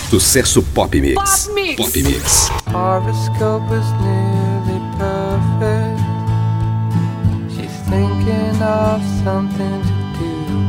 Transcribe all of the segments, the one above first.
Sucesso Pop Mix. Pop Mix. Pop Mix. Horoscope is nearly perfect. She's thinking of something to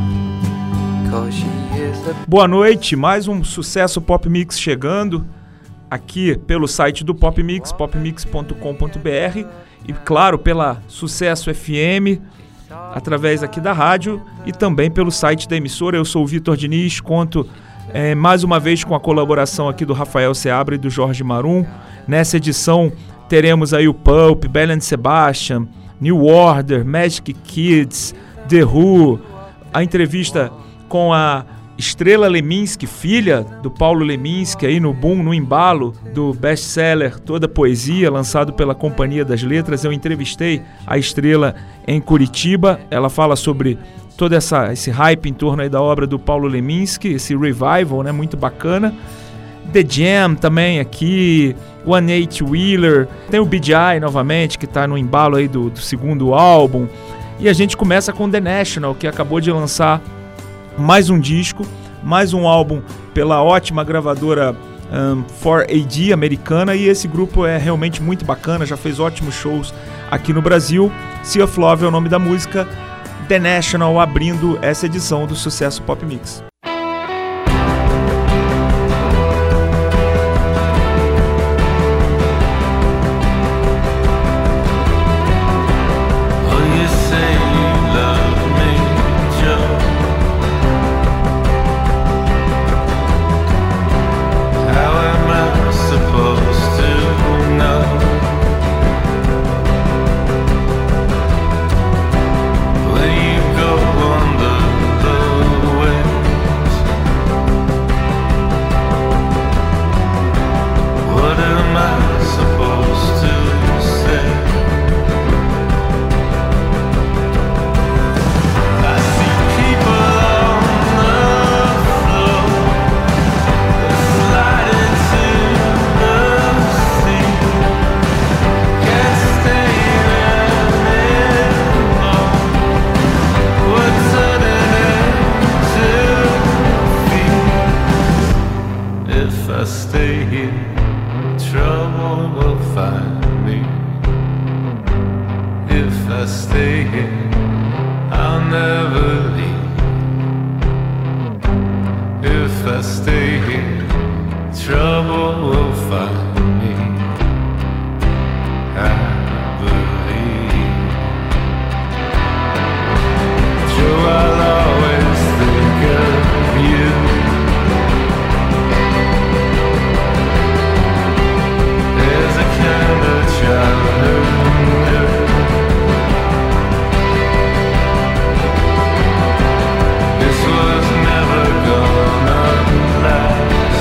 do. 'Cause she is a... Boa noite, mais um Sucesso Pop Mix chegando aqui pelo site do Pop Mix, popmix.com.br e, claro, pela Sucesso FM, através aqui da rádio e também pelo site da emissora. Eu sou o Vitor Diniz, conto mais uma vez com a colaboração aqui do Rafael Seabra e do Jorge Marum. Nessa edição teremos aí o Pulp, Belle and Sebastian, New Order, Magic Kids, The Who, a entrevista com a Estrela Leminski, filha do Paulo Leminski, aí no boom, no embalo do best-seller Toda Poesia, lançado pela Companhia das Letras. Eu entrevistei a Estrela em Curitiba. Ela fala sobre todo esse hype em torno aí da obra do Paulo Leminski, esse revival, né, muito bacana. The Jam também aqui, 180 Wheeler, tem o BGI novamente, que está no embalo aí do segundo álbum. E a gente começa com The National, que acabou de lançar mais um disco, mais um álbum pela ótima gravadora 4AD americana, e esse grupo é realmente muito bacana, já fez ótimos shows aqui no Brasil. Sea of Love é o nome da música. The National abrindo essa edição do Sucesso Pop Mix. This was never gonna last.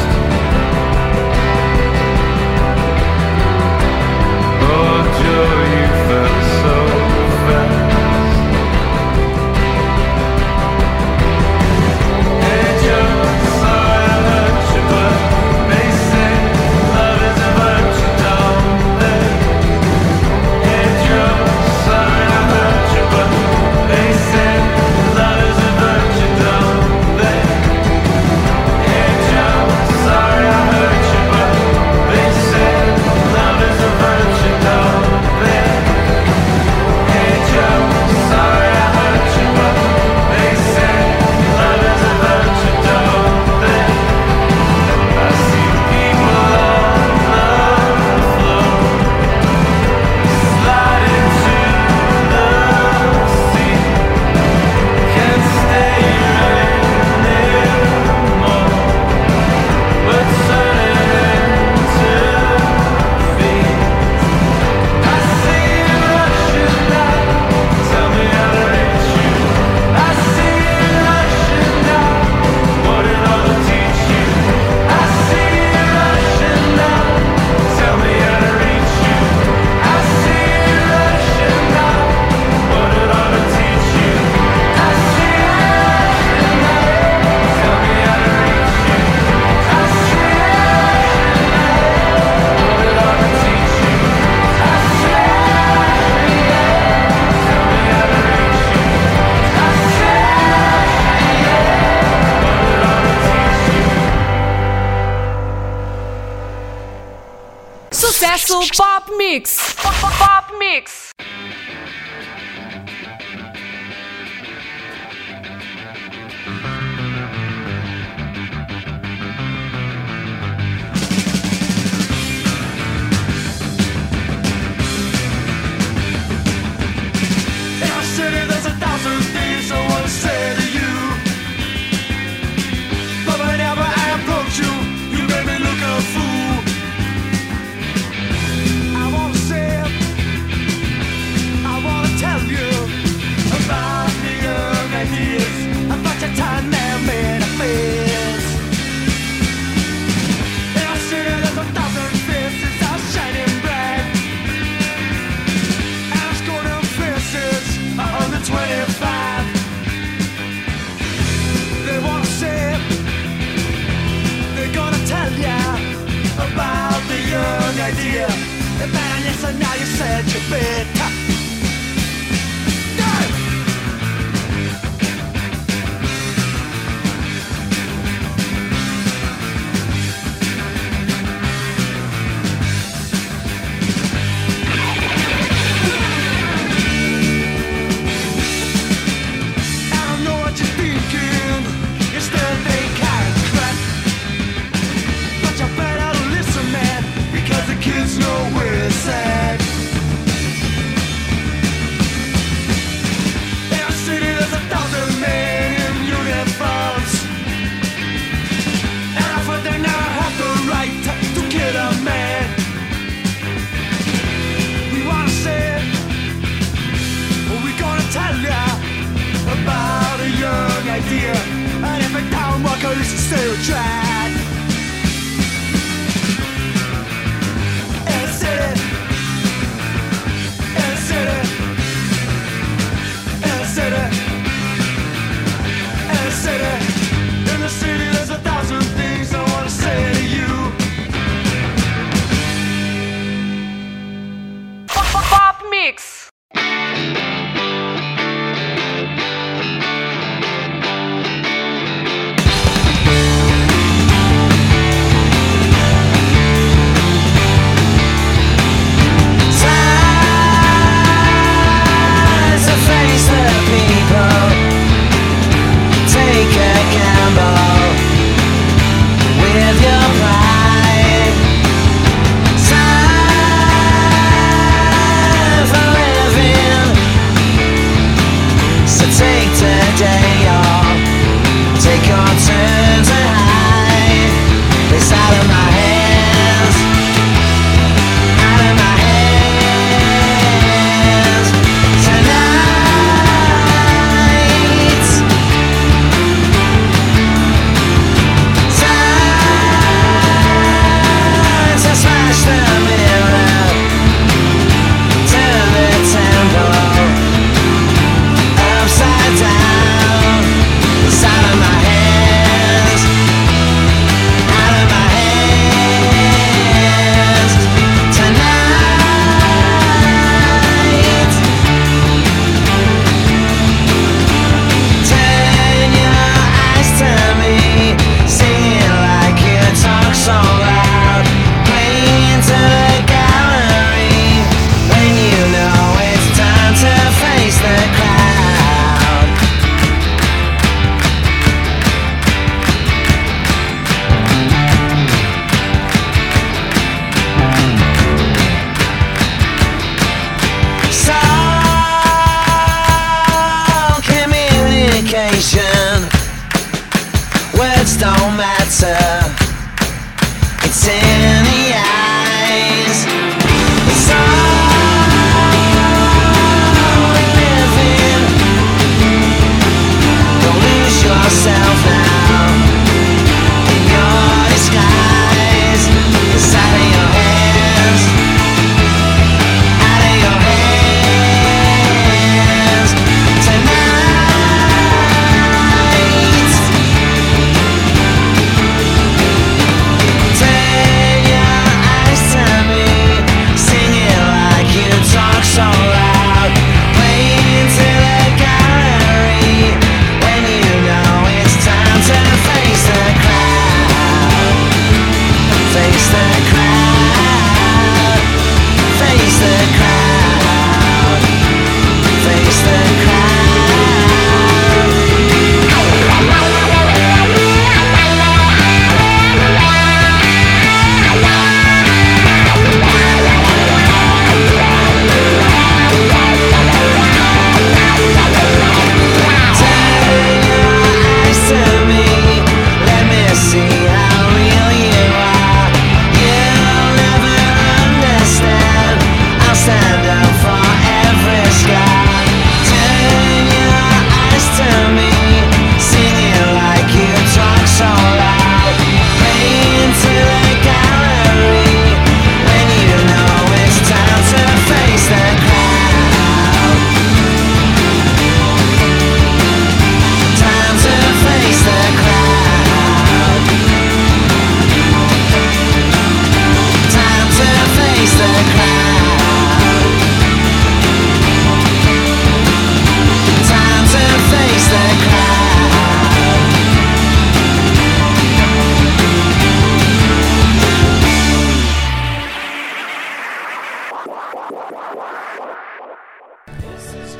Sucesso Pop Mix. Pop Mix. There's 1,000 things I wanna say to you, but whenever I approach you, you make me look a fool. I wanna say, I wanna tell you about the young ideas, about your time there made a face. In our city there's 1,000 faces are shining bright, and I'm scoring faces on the 25. They wanna say, they're gonna tell ya about the young idea. And man, yes, and now you said you better. Kids know where it's at. In our city there's 1,000 men in uniforms, and I thought they now have the right to kill a man. We wanna say, we're gonna tell ya about a young idea, and every town walker is a stereotype. In the city there's 1,000 things I wanna say to you. Pop Mix. Words don't matter, it's in the eyes. It's all we live in. Don't lose yourself now in your disguise. It's out of your hands, out of your hands tonight. Take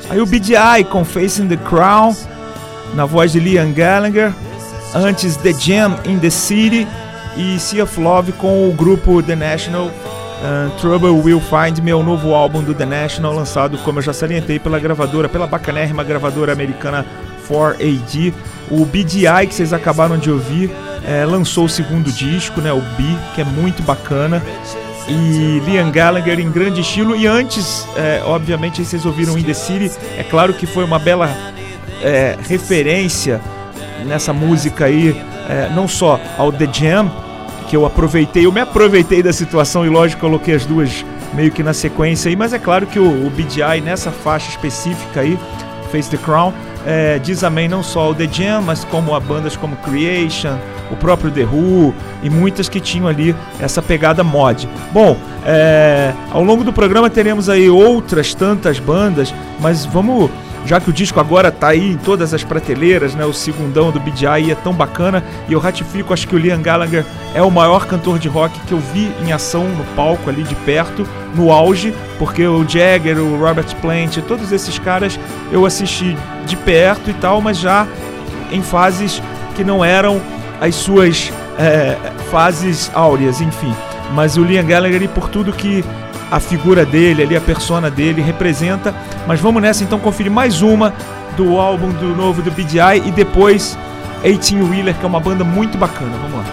Aí o BDI com Facing the Crown, na voz de Liam Gallagher. Antes The Jam in the City e Sea of Love com o grupo The National, Trouble Will Find Me, o novo álbum do The National, lançado, como eu já salientei, pela bacanérrima gravadora americana 4AD. O BDI, que vocês acabaram de ouvir, lançou o segundo disco, né, o B, que é muito bacana. E Liam Gallagher em grande estilo. E antes, obviamente, vocês ouviram In The City. É claro que foi uma bela referência nessa música aí, não só ao The Jam, que eu me aproveitei da situação e lógico coloquei as duas meio que na sequência aí, mas é claro que o BDI nessa faixa específica aí, Face the Crown, diz amém não só ao The Jam, mas como a bandas como Creation, o próprio The Who e muitas que tinham ali essa pegada mod. Bom, ao longo do programa teremos aí outras tantas bandas, mas vamos, já que o disco agora tá aí em todas as prateleiras, né, o segundão do BDI é tão bacana, e eu ratifico, acho que o Liam Gallagher é o maior cantor de rock que eu vi em ação no palco ali de perto, no auge, porque o Jagger, o Robert Plant, todos esses caras eu assisti de perto e tal, mas já em fases que não eram as suas fases áureas, enfim. Mas o Liam Gallagher, e por tudo que a figura dele ali, a persona dele representa. Mas vamos nessa então conferir mais uma do álbum do novo do BDI e depois 18 Wheeler, que é uma banda muito bacana. Vamos lá.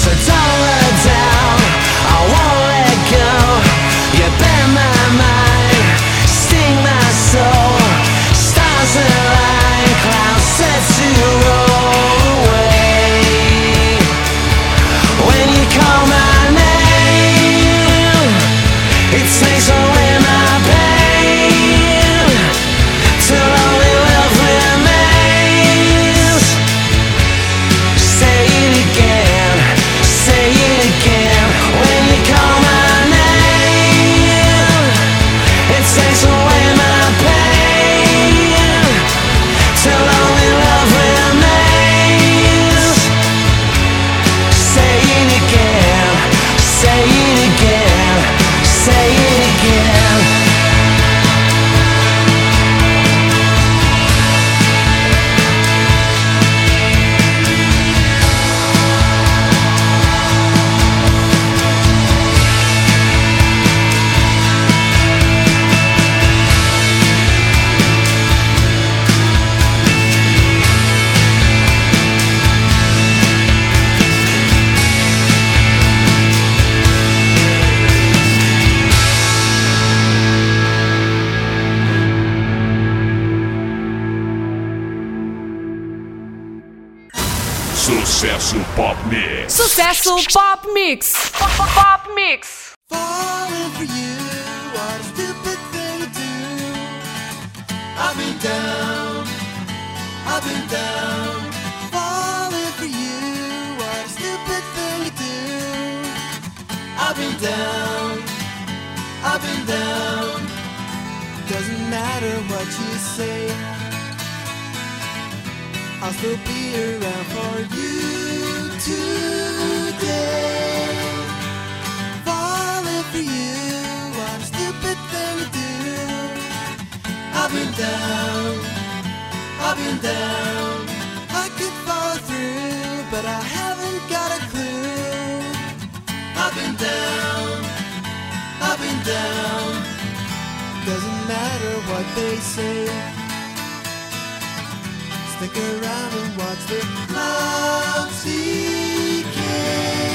My mind Sucesso Pop Mix. Sucesso Pop Mix. Pop Mix. Falling for you, what a stupid thing to do. I've been down, I've been down. Falling for you, what a stupid thing to do. I've been down, I've been down. Doesn't matter what you say, I'll still be around for you today. Falling for you, what a stupid thing to do. I've been down, I've been down. I could follow through, but I haven't got a clue. I've been down, I've been down. Doesn't matter what they say, stick around and watch the clouds decay.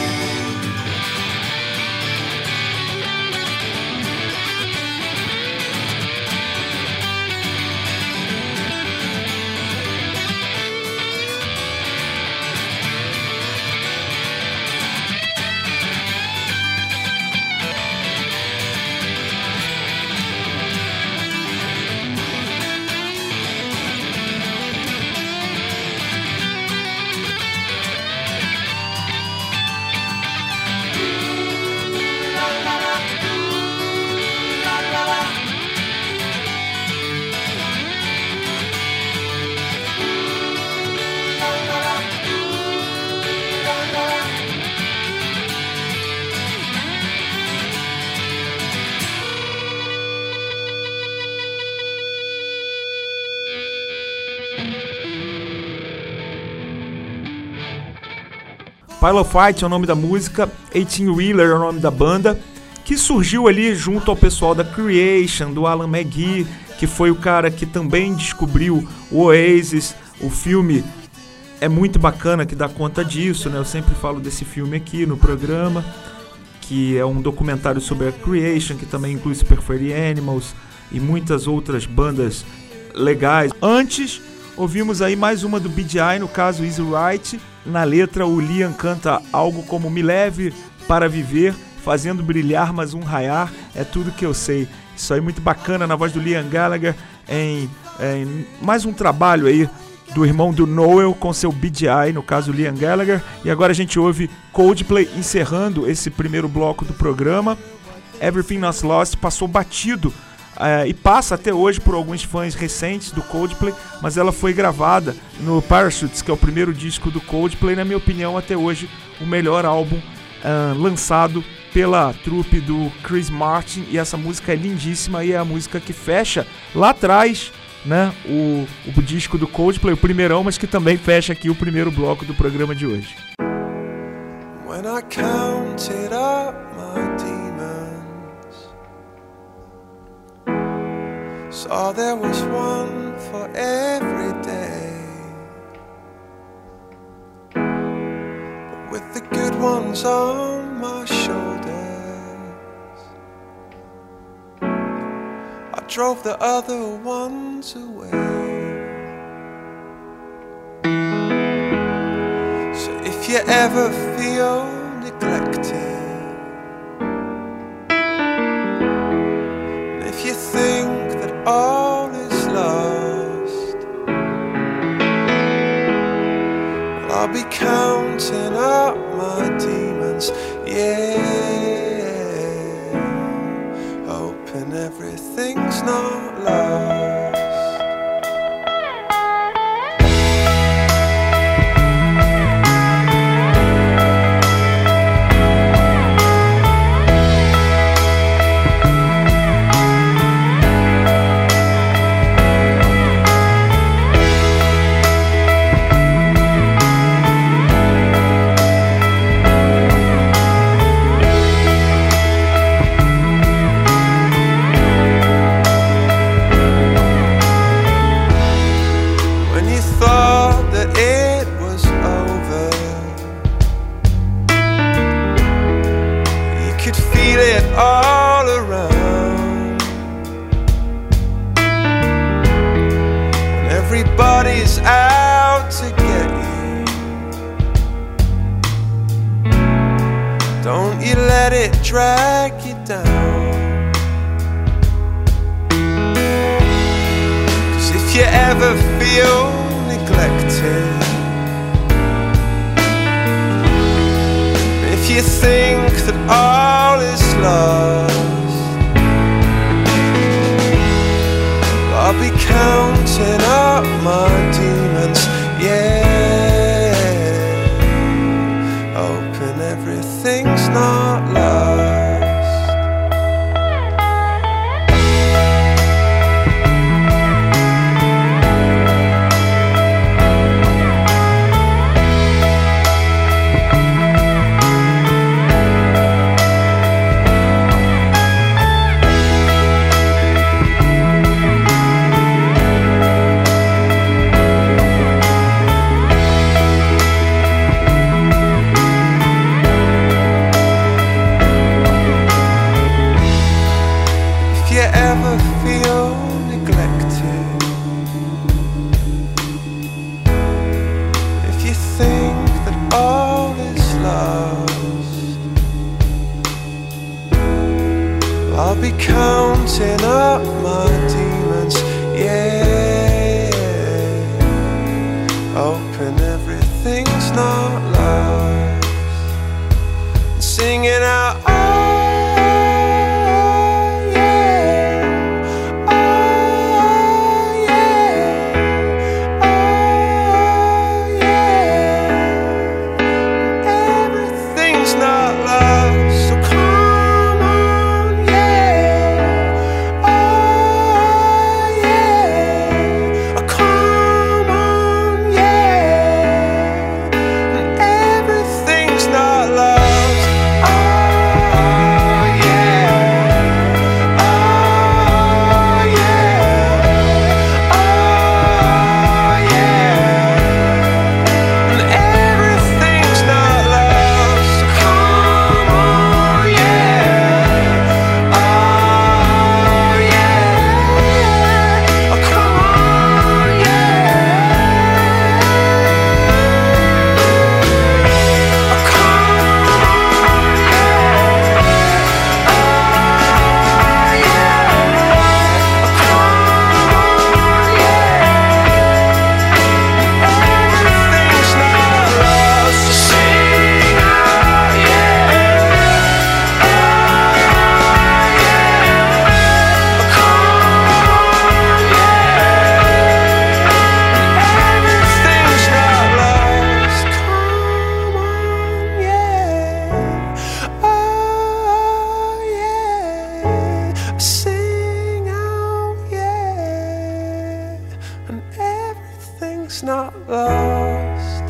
Pilot Fight é o nome da música, 18-Wheeler é o nome da banda, que surgiu ali junto ao pessoal da Creation, do Alan McGee, que foi o cara que também descobriu o Oasis. O filme é muito bacana, que dá conta disso, né? Eu sempre falo desse filme aqui no programa, que é um documentário sobre a Creation, que também inclui Superfurry Animals e muitas outras bandas legais. Antes, ouvimos aí mais uma do BGI, no caso Easy Right. Na letra, o Liam canta algo como: me leve para viver, fazendo brilhar, mas um raiar é tudo que eu sei. Isso aí muito bacana na voz do Liam Gallagher, em mais um trabalho aí do irmão do Noel com seu BGI, no caso Liam Gallagher. E agora a gente ouve Coldplay encerrando esse primeiro bloco do programa. Everything Not Lost passou batido e passa até hoje por alguns fãs recentes do Coldplay, mas ela foi gravada no Parachutes, que é o primeiro disco do Coldplay. Na minha opinião, até hoje, o melhor álbum lançado pela trupe do Chris Martin, e essa música é lindíssima, e é a música que fecha lá atrás, né, o disco do Coldplay, o primeirão, mas que também fecha aqui o primeiro bloco do programa de hoje. When I counted up my demons, saw there was one for every day, but with the good ones on my shoulders, I drove the other ones away. So if you ever feel neglected, and if you think that all is lost, well, I'll be counting up my demons, yeah, hoping everything's not lost. drag you down. 'Cause if you ever feel neglected, if you think that all is lost, I'll be counting up my demons, yeah, hoping everything's not lost. I'll be counting up my demons, yeah, hoping everything's not lost, singing out, oh yeah, oh yeah, oh yeah, everything's not lost, so come on, yeah, oh yeah, oh come on, yeah, and everything's not lost, oh yeah, oh yeah, oh yeah, and everything's not lost, so come on, yeah, oh yeah, oh come on, yeah, oh come on, everything's not lost, so sing out, yeah, oh yeah, oh come on, yeah, everything's not lost, come on, yeah, oh yeah, sing out, yeah, and everything's not lost.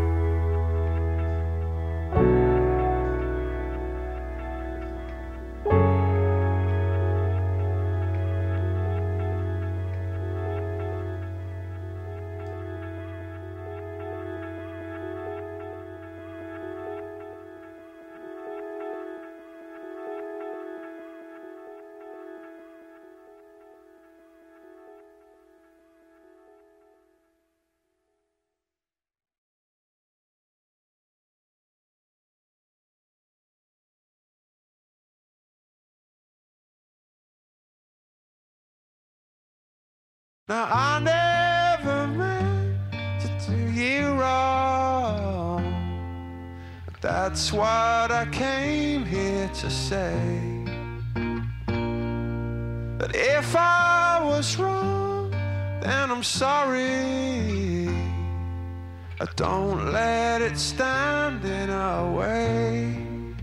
Now I never meant to do you wrong, but that's what I came here to say. But if I was wrong, then I'm sorry. I don't let it stand in our way.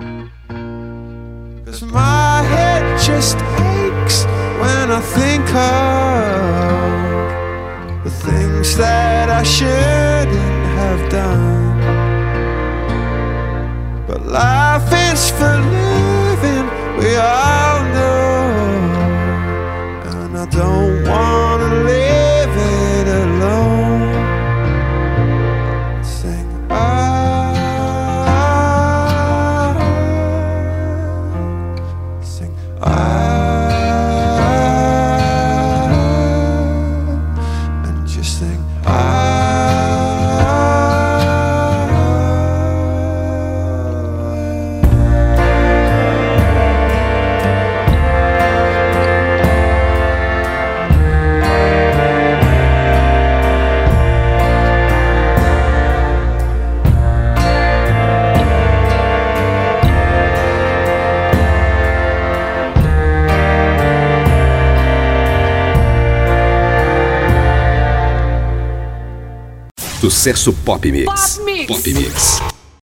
'Cause my head just aches when I think of the things that I shouldn't have done. But life is for living, we all know, and I don't wanna live it alone. Sing sing and just sing Sucesso Pop Mix. Pop Mix. Pop Mix.